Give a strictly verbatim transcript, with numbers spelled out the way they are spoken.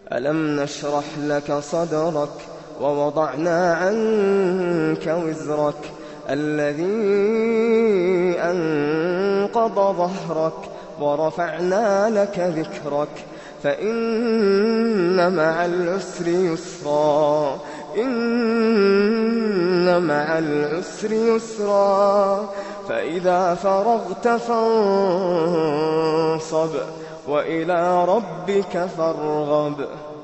ألم نشرح لك صدرك ووضعنا عنك وزرك الذي أنقض ظهرك ورفعنا لك ذكرك فإن مع العسر يسرا إن مع العسر يسرا فإذا فرغت فانصب وإلى ربك فارغب.